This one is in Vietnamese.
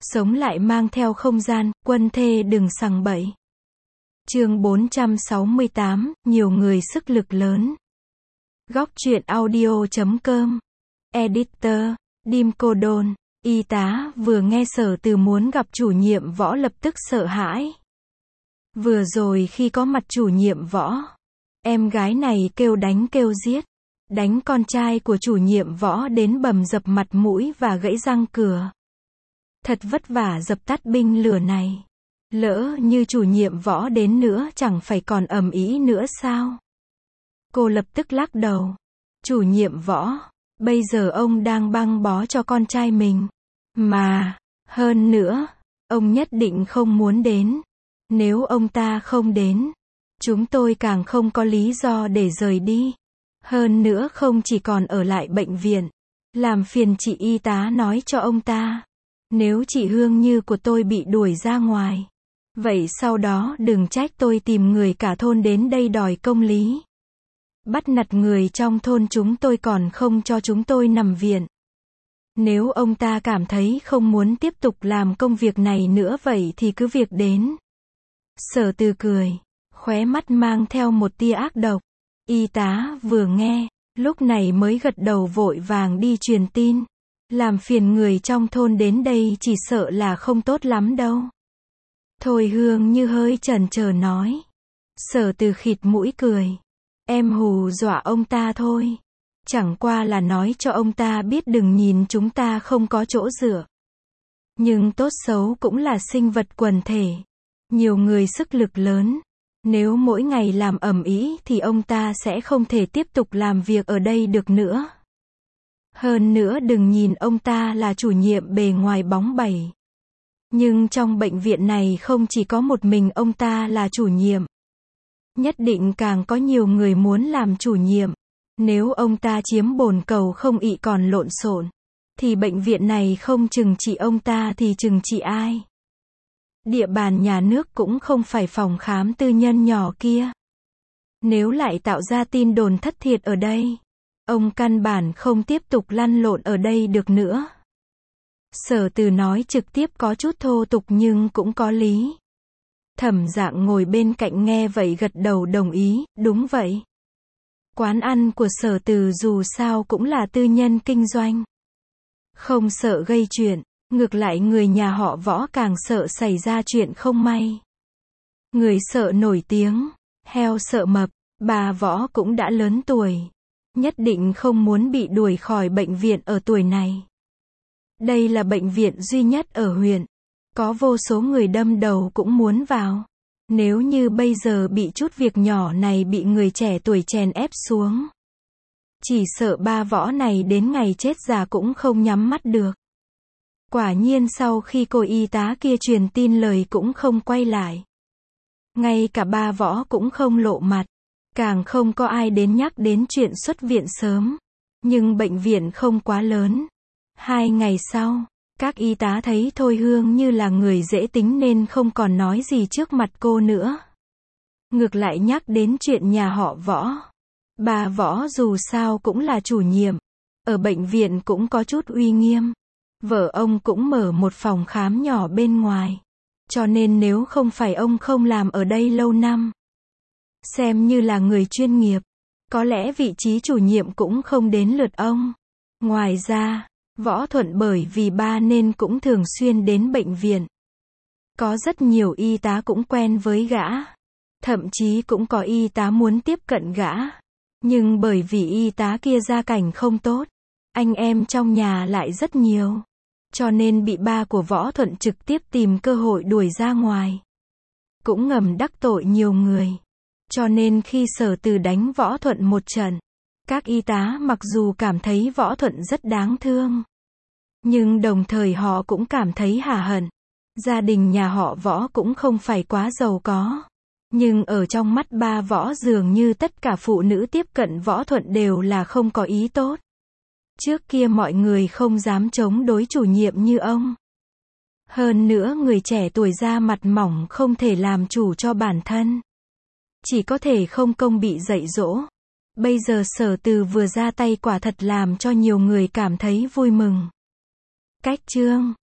Sống lại mang theo không gian, quân thê đừng sằng bậy. Chương 468, nhiều người sức lực lớn. Góc truyện audio.com. Editor, Dim Cô Đôn. Y tá vừa nghe Sở Từ muốn gặp chủ nhiệm Võ lập tức sợ hãi. Vừa rồi khi có mặt chủ nhiệm Võ, em gái này kêu đánh kêu giết. Đánh con trai của chủ nhiệm Võ đến bầm dập mặt mũi và gãy răng cửa. Thật vất vả dập tắt binh lửa này. Lỡ như chủ nhiệm Võ đến nữa chẳng phải còn ầm ĩ nữa sao? Cô lập tức lắc đầu. Chủ nhiệm Võ, bây giờ ông đang băng bó cho con trai mình. Mà, hơn nữa, ông nhất định không muốn đến. Nếu ông ta không đến, chúng tôi càng không có lý do để rời đi. Hơn nữa không chỉ còn ở lại bệnh viện. Làm phiền chị y tá nói cho ông ta. Nếu chị Hương Như của tôi bị đuổi ra ngoài, vậy sau đó đừng trách tôi tìm người cả thôn đến đây đòi công lý. Bắt nạt người trong thôn chúng tôi còn không cho chúng tôi nằm viện. Nếu ông ta cảm thấy không muốn tiếp tục làm công việc này nữa vậy thì cứ việc đến. Sở Từ cười, khóe mắt mang theo một tia ác độc. Y tá vừa nghe, lúc này mới gật đầu vội vàng đi truyền tin. Làm phiền người trong thôn đến đây chỉ sợ là không tốt lắm đâu. Thôi Hương Như hơi chần chờ nói. Sở Từ khịt mũi cười. Em hù dọa ông ta thôi. Chẳng qua là nói cho ông ta biết đừng nhìn chúng ta không có chỗ dựa. Nhưng tốt xấu cũng là sinh vật quần thể. Nhiều người sức lực lớn. Nếu mỗi ngày làm ầm ĩ thì ông ta sẽ không thể tiếp tục làm việc ở đây được nữa. Hơn nữa đừng nhìn ông ta là chủ nhiệm bề ngoài bóng bẩy. Nhưng trong bệnh viện này không chỉ có một mình ông ta là chủ nhiệm. Nhất định càng có nhiều người muốn làm chủ nhiệm. Nếu ông ta chiếm bồn cầu không ị còn lộn xộn, thì bệnh viện này không chừng trị ông ta thì chừng trị ai. Địa bàn nhà nước cũng không phải phòng khám tư nhân nhỏ kia. Nếu lại tạo ra tin đồn thất thiệt ở đây, ông căn bản không tiếp tục lăn lộn ở đây được nữa. Sở Từ nói trực tiếp có chút thô tục nhưng cũng có lý. Thẩm Dạng ngồi bên cạnh nghe vậy gật đầu đồng ý, đúng vậy. Quán ăn của Sở Từ dù sao cũng là tư nhân kinh doanh. Không sợ gây chuyện, ngược lại người nhà họ Võ càng sợ xảy ra chuyện không may. Người sợ nổi tiếng, heo sợ mập, bà Võ cũng đã lớn tuổi. Nhất định không muốn bị đuổi khỏi bệnh viện ở tuổi này. Đây là bệnh viện duy nhất ở huyện. Có vô số người đâm đầu cũng muốn vào. Nếu như bây giờ bị chút việc nhỏ này bị người trẻ tuổi chèn ép xuống, chỉ sợ ba Võ này đến ngày chết già cũng không nhắm mắt được. Quả nhiên sau khi cô y tá kia truyền tin lời cũng không quay lại. Ngay cả ba Võ cũng không lộ mặt. Càng không có ai đến nhắc đến chuyện xuất viện sớm. Nhưng bệnh viện không quá lớn. 2 ngày sau, các y tá thấy Thôi Hương Như là người dễ tính nên không còn nói gì trước mặt cô nữa. Ngược lại nhắc đến chuyện nhà họ Võ. Bà Võ dù sao cũng là chủ nhiệm. Ở bệnh viện cũng có chút uy nghiêm. Vợ ông cũng mở một phòng khám nhỏ bên ngoài. Cho nên nếu không phải ông không làm ở đây lâu năm, xem như là người chuyên nghiệp, có lẽ vị trí chủ nhiệm cũng không đến lượt ông. Ngoài ra, Võ Thuận bởi vì ba nên cũng thường xuyên đến bệnh viện. Có rất nhiều y tá cũng quen với gã. Thậm chí cũng có y tá muốn tiếp cận gã. Nhưng bởi vì y tá kia gia cảnh không tốt, anh em trong nhà lại rất nhiều. Cho nên bị ba của Võ Thuận trực tiếp tìm cơ hội đuổi ra ngoài. Cũng ngầm đắc tội nhiều người. Cho nên khi Sở Từ đánh Võ Thuận một trận, các y tá mặc dù cảm thấy Võ Thuận rất đáng thương, nhưng đồng thời họ cũng cảm thấy hả hận. Gia đình nhà họ Võ cũng không phải quá giàu có. Nhưng ở trong mắt ba Võ dường như tất cả phụ nữ tiếp cận Võ Thuận đều là không có ý tốt. Trước kia mọi người không dám chống đối chủ nhiệm như ông. Hơn nữa người trẻ tuổi da mặt mỏng không thể làm chủ cho bản thân. Chỉ có thể không công bị dạy dỗ. Bây giờ Sở Từ vừa ra tay quả thật làm cho nhiều người cảm thấy vui mừng. Cách chương